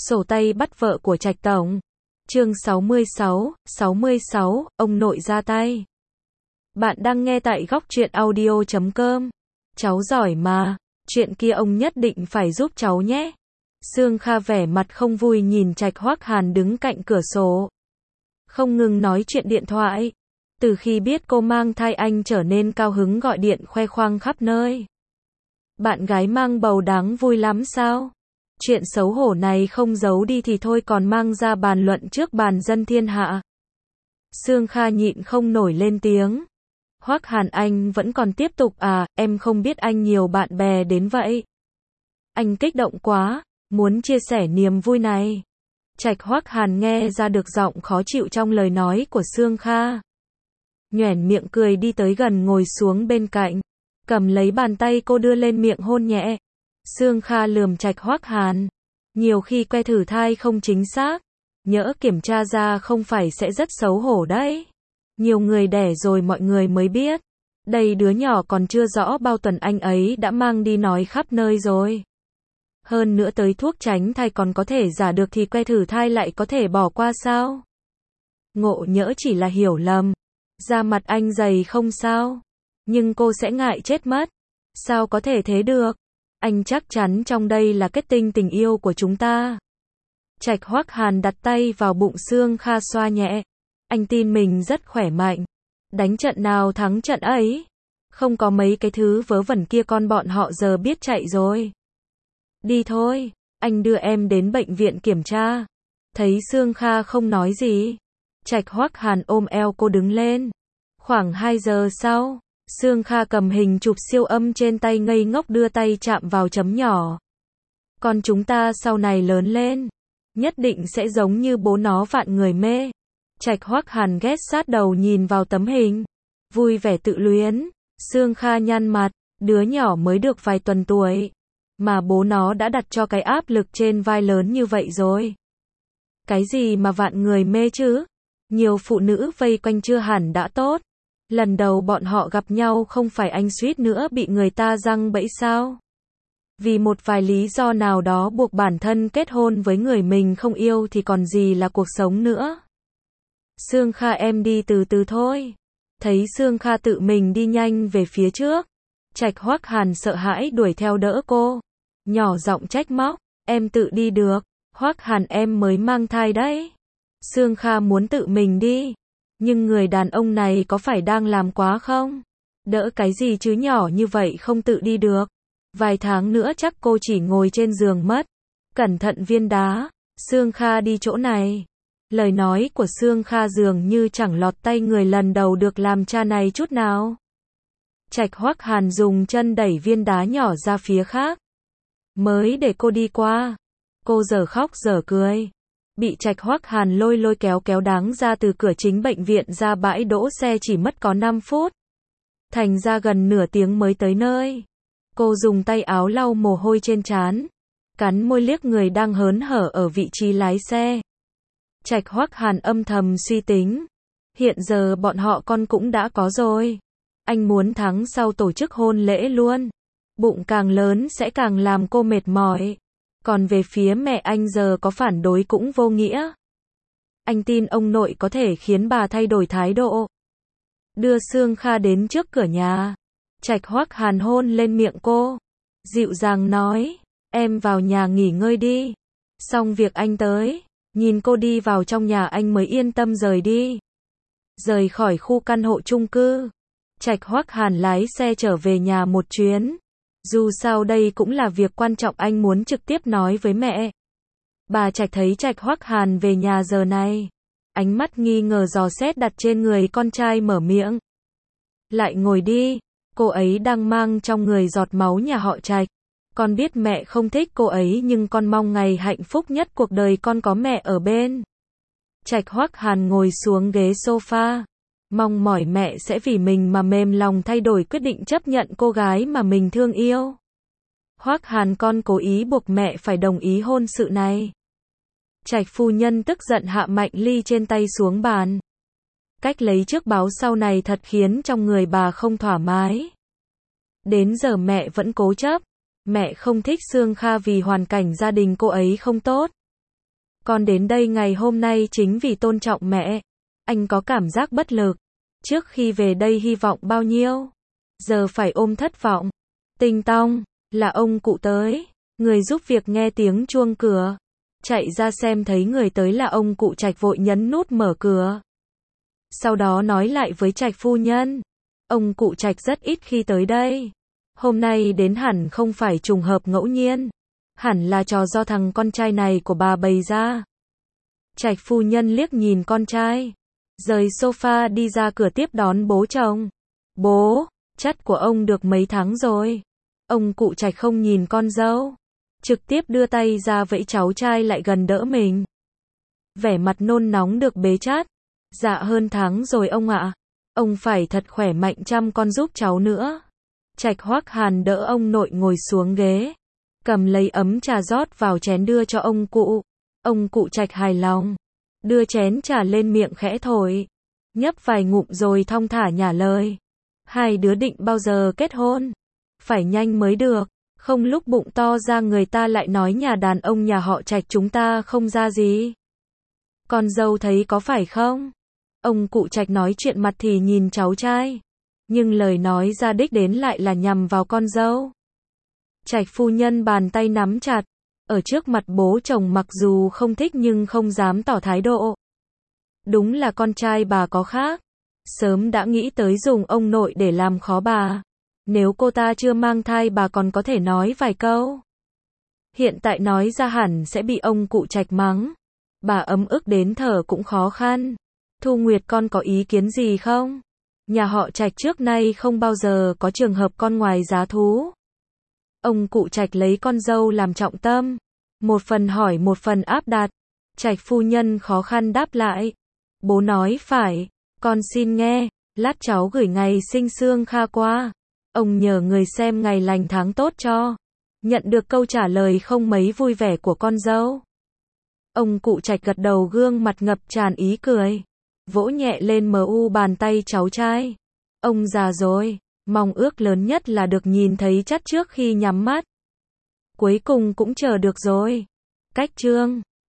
Sổ tay bắt vợ của Trạch Tổng. Chương 66, ông nội ra tay. Bạn đang nghe tại góc truyện audio.com. Cháu giỏi mà, chuyện kia ông nhất định phải giúp cháu nhé. Sương Kha vẻ mặt không vui nhìn Trạch Hoắc Hàn đứng cạnh cửa sổ. Không ngừng nói chuyện điện thoại. Từ khi biết cô mang thai anh trở nên cao hứng gọi điện khoe khoang khắp nơi. Bạn gái mang bầu đáng vui lắm sao? Chuyện xấu hổ này không giấu đi thì thôi còn mang ra bàn luận trước bàn dân thiên hạ. Sương Kha nhịn không nổi lên tiếng. Hoắc Hàn anh vẫn còn tiếp tục à, em không biết anh nhiều bạn bè đến vậy. Anh kích động quá, muốn chia sẻ niềm vui này. Trạch Hoắc Hàn nghe ra được giọng khó chịu trong lời nói của Sương Kha. Nhoẻn miệng cười đi tới gần ngồi xuống bên cạnh. Cầm lấy bàn tay cô đưa lên miệng hôn nhẹ. Sương Kha lườm Trạch Hoắc Hàn. Nhiều khi que thử thai không chính xác. Nhỡ kiểm tra ra không phải sẽ rất xấu hổ đấy. Nhiều người đẻ rồi mọi người mới biết. Đây đứa nhỏ còn chưa rõ bao tuần anh ấy đã mang đi nói khắp nơi rồi. Hơn nữa tới thuốc tránh thai còn có thể giả được thì que thử thai lại có thể bỏ qua sao? Ngộ nhỡ chỉ là hiểu lầm. Da mặt anh dày không sao. Nhưng cô sẽ ngại chết mất. Sao có thể thế được? Anh chắc chắn trong đây là kết tinh tình yêu của chúng ta. Trạch Hoắc Hàn đặt tay vào bụng Sương Kha xoa nhẹ. Anh tin mình rất khỏe mạnh. Đánh trận nào thắng trận ấy. Không có mấy cái thứ vớ vẩn kia con bọn họ giờ biết chạy rồi. Đi thôi, anh đưa em đến bệnh viện kiểm tra. Thấy Sương Kha không nói gì. Trạch Hoắc Hàn ôm eo cô đứng lên. Khoảng 2 giờ sau. Sương Kha cầm hình chụp siêu âm trên tay ngây ngốc đưa tay chạm vào chấm nhỏ. Con chúng ta sau này lớn lên, nhất định sẽ giống như bố nó vạn người mê. Trạch Hoắc Hàn ghé sát đầu nhìn vào tấm hình. Vui vẻ tự luyến. Sương Kha nhăn mặt, đứa nhỏ mới được vài tuần tuổi. Mà bố nó đã đặt cho cái áp lực trên vai lớn như vậy rồi. Cái gì mà vạn người mê chứ? Nhiều phụ nữ vây quanh chưa hẳn đã tốt. Lần đầu bọn họ gặp nhau không phải anh suýt nữa bị người ta giăng bẫy sao? Vì một vài lý do nào đó buộc bản thân kết hôn với người mình không yêu thì còn gì là cuộc sống nữa. Sương Kha em đi từ từ thôi. Thấy Sương Kha tự mình đi nhanh về phía trước. Trạch Hoắc Hàn sợ hãi đuổi theo đỡ cô. Nhỏ giọng trách móc, em tự đi được. Hoắc Hàn em mới mang thai đấy. Sương Kha muốn tự mình đi. Nhưng người đàn ông này có phải đang làm quá không? Đỡ cái gì chứ nhỏ như vậy không tự đi được. Vài tháng nữa chắc cô chỉ ngồi trên giường mất. Cẩn thận viên đá. Sương Kha đi chỗ này. Lời nói của Sương Kha dường như chẳng lọt tay người lần đầu được làm cha này chút nào. Trạch Hoắc Hàn dùng chân đẩy viên đá nhỏ ra phía khác. Mới để cô đi qua. Cô giờ khóc giờ cười. Bị Trạch Hoắc Hàn lôi kéo đáng ra từ cửa chính bệnh viện ra bãi đỗ xe chỉ mất có 5 phút. Thành ra gần nửa tiếng mới tới nơi. Cô dùng tay áo lau mồ hôi trên trán. Cắn môi liếc người đang hớn hở ở vị trí lái xe. Trạch Hoắc Hàn âm thầm suy tính. Hiện giờ bọn họ con cũng đã có rồi. Anh muốn tháng sau tổ chức hôn lễ luôn. Bụng càng lớn sẽ càng làm cô mệt mỏi. Còn về phía mẹ anh giờ có phản đối cũng vô nghĩa. Anh tin ông nội có thể khiến bà thay đổi thái độ. Đưa Sương Kha đến trước cửa nhà. Trạch Hoắc Hàn hôn lên miệng cô. Dịu dàng nói, em vào nhà nghỉ ngơi đi. Xong việc anh tới. Nhìn cô đi vào trong nhà anh mới yên tâm rời đi. Rời khỏi khu căn hộ chung cư. Trạch Hoắc Hàn lái xe trở về nhà một chuyến. Dù sao đây cũng là việc quan trọng anh muốn trực tiếp nói với mẹ. Bà Trạch thấy Trạch Hoắc Hàn về nhà giờ này. Ánh mắt nghi ngờ dò xét đặt trên người con trai mở miệng. Lại ngồi đi, cô ấy đang mang trong người giọt máu nhà họ Trạch. Con biết mẹ không thích cô ấy nhưng con mong ngày hạnh phúc nhất cuộc đời con có mẹ ở bên. Trạch Hoắc Hàn ngồi xuống ghế sofa. Mong mỏi mẹ sẽ vì mình mà mềm lòng thay đổi quyết định chấp nhận cô gái mà mình thương yêu. Hoắc Hàn con cố ý buộc mẹ phải đồng ý hôn sự này. Trạch phu nhân tức giận hạ mạnh ly trên tay xuống bàn. Cách lấy trước báo sau này thật khiến trong người bà không thoải mái. Đến giờ mẹ vẫn cố chấp. Mẹ không thích Sương Kha vì hoàn cảnh gia đình cô ấy không tốt. Con đến đây ngày hôm nay chính vì tôn trọng mẹ. Anh có cảm giác bất lực. Trước khi về đây hy vọng bao nhiêu, giờ phải ôm thất vọng. Tinh tong, là ông cụ tới. Người giúp việc nghe tiếng chuông cửa. Chạy ra xem thấy người tới là ông cụ Trạch vội nhấn nút mở cửa. Sau đó nói lại với Trạch phu nhân. Ông cụ Trạch rất ít khi tới đây. Hôm nay đến hẳn không phải trùng hợp ngẫu nhiên. Hẳn là trò do thằng con trai này của bà bày ra. Trạch phu nhân liếc nhìn con trai. Rời sofa đi ra cửa tiếp đón bố chồng. Bố, chất của ông được mấy tháng rồi. Ông cụ Trạch không nhìn con dâu. Trực tiếp đưa tay ra vẫy cháu trai lại gần đỡ mình. Vẻ mặt nôn nóng được bế chát. Dạ hơn tháng rồi ông ạ. Ông phải thật khỏe mạnh chăm con giúp cháu nữa. Trạch Hoắc Hàn đỡ ông nội ngồi xuống ghế. Cầm lấy ấm trà rót vào chén đưa cho ông cụ. Ông cụ Trạch hài lòng. Đưa chén trà lên miệng khẽ thổi. Nhấp vài ngụm rồi thong thả nhả lời. Hai đứa định bao giờ kết hôn? Phải nhanh mới được. Không lúc bụng to ra người ta lại nói nhà đàn ông nhà họ Trạch chúng ta không ra gì. Con dâu thấy có phải không? Ông cụ Trạch nói chuyện mặt thì nhìn cháu trai. Nhưng lời nói ra đích đến lại là nhằm vào con dâu. Trạch phu nhân bàn tay nắm chặt. Ở trước mặt bố chồng mặc dù không thích nhưng không dám tỏ thái độ. Đúng là con trai bà có khác. Sớm đã nghĩ tới dùng ông nội để làm khó bà. Nếu cô ta chưa mang thai bà còn có thể nói vài câu. Hiện tại nói ra hẳn sẽ bị ông cụ Trạch mắng. Bà ấm ức đến thở cũng khó khăn. Thu Nguyệt con có ý kiến gì không? Nhà họ Trạch trước nay không bao giờ có trường hợp con ngoài giá thú. Ông cụ Trạch lấy con dâu làm trọng tâm. Một phần hỏi một phần áp đặt. Trạch phu nhân khó khăn đáp lại. Bố nói phải. Con xin nghe. Lát cháu gửi ngày sinh Sương Kha qua. Ông nhờ người xem ngày lành tháng tốt cho. Nhận được câu trả lời không mấy vui vẻ của con dâu. Ông cụ Trạch gật đầu gương mặt ngập tràn ý cười. Vỗ nhẹ lên bàn tay cháu trai. Ông già rồi. Mong ước lớn nhất là được nhìn thấy chắt trước khi nhắm mắt. Cuối cùng cũng chờ được rồi. Cách chương